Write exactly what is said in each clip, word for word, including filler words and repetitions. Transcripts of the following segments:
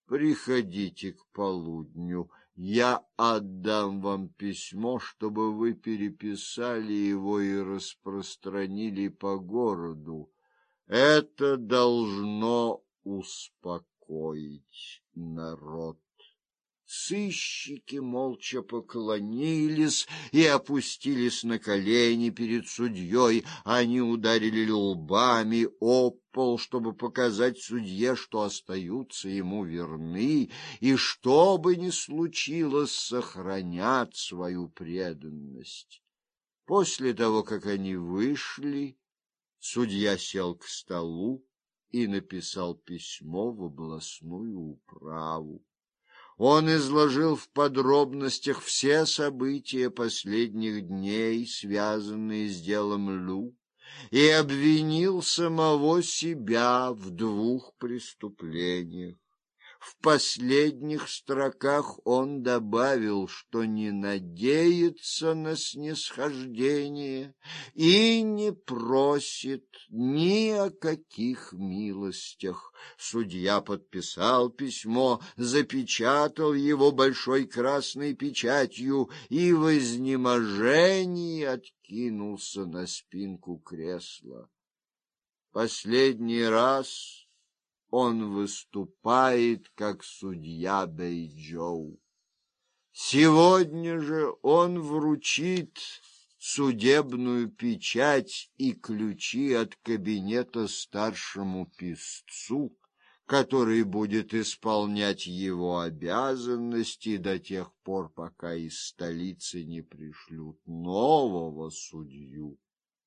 приходите к полудню. Я отдам вам письмо, чтобы вы переписали его и распространили по городу. Это должно успокоить народ. Сыщики молча поклонились и опустились на колени перед судьей. Они ударили лбами об пол, чтобы показать судье, что остаются ему верны, и что бы ни случилось, сохранят свою преданность. После того, как они вышли, судья сел к столу и написал письмо в областную управу. Он изложил в подробностях все события последних дней, связанные с делом Лю, и обвинил самого себя в двух преступлениях. В последних строках он добавил, что не надеется на снисхождение и не просит ни о каких милостях. Судья подписал письмо, запечатал его большой красной печатью и в изнеможении откинулся на спинку кресла. Последний раз он выступает как судья Бэйчжоу. Сегодня же он вручит судебную печать и ключи от кабинета старшему писцу, который будет исполнять его обязанности до тех пор, пока из столицы не пришлют нового судью.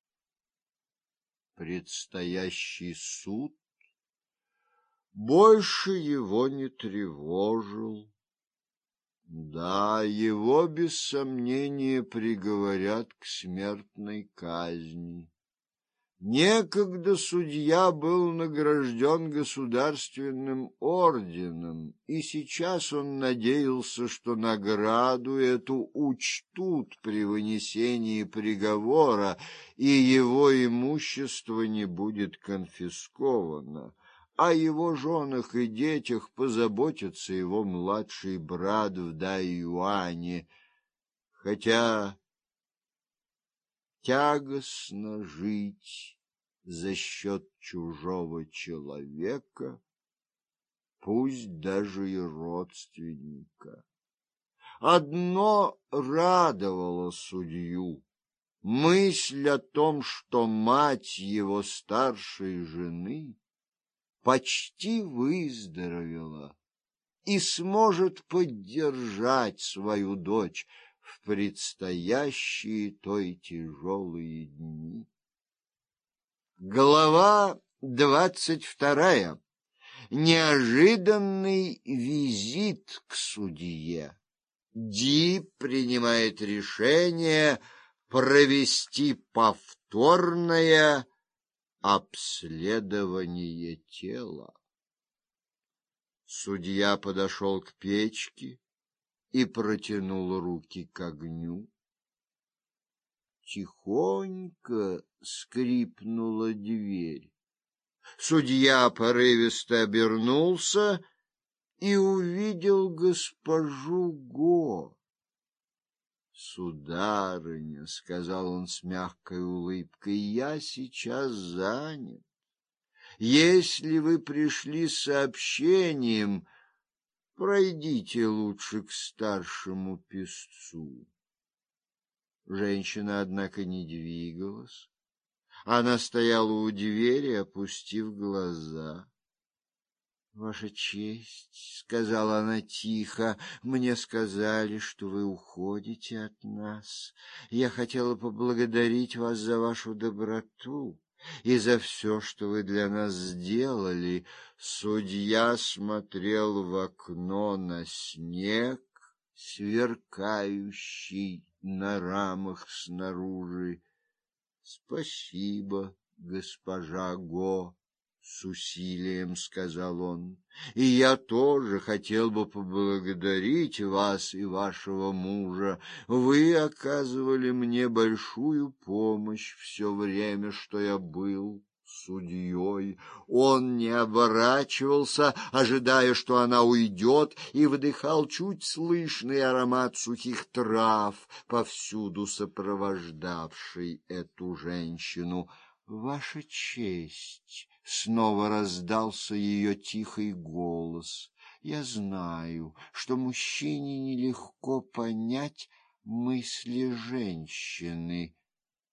Предстоящий суд больше его не тревожил. Да, его без сомнения приговорят к смертной казни. Некогда судья был награжден государственным орденом, и сейчас он надеялся, что награду эту учтут при вынесении приговора, и его имущество не будет конфисковано. О его женах и детях позаботится его младший брат в Дайюане, хотя тягостно жить за счет чужого человека, пусть даже и родственника. Одно радовало судью — мысль о том, что мать его старшей жены почти выздоровела и сможет поддержать свою дочь в предстоящие той тяжелые дни. Глава двадцать вторая. Неожиданный визит к судье. Ди принимает решение провести повторное обследование тела. Судья подошел к печке и протянул руки к огню. Тихонько скрипнула дверь. Судья порывисто обернулся и увидел госпожу Го. «Сударыня», — сказал он с мягкой улыбкой, — «я сейчас занят. Если вы пришли с сообщением, пройдите лучше к старшему писцу». Женщина, однако, не двигалась. Она стояла у двери, опустив глаза. «Ваша честь», — сказала она тихо, — «мне сказали, что вы уходите от нас. Я хотела поблагодарить вас за вашу доброту и за все, что вы для нас сделали». Судья смотрел в окно на снег, сверкающий на рамах снаружи. «Спасибо, госпожа Го», — с усилием сказал он, — «и я тоже хотел бы поблагодарить вас и вашего мужа. Вы оказывали мне большую помощь все время, что я был судьей. Он не оборачивался, ожидая, что она уйдет, и вдыхал чуть слышный аромат сухих трав, повсюду сопровождавший эту женщину. «Ваша честь!» — снова раздался ее тихий голос. «Я знаю, что мужчине нелегко понять мысли женщины».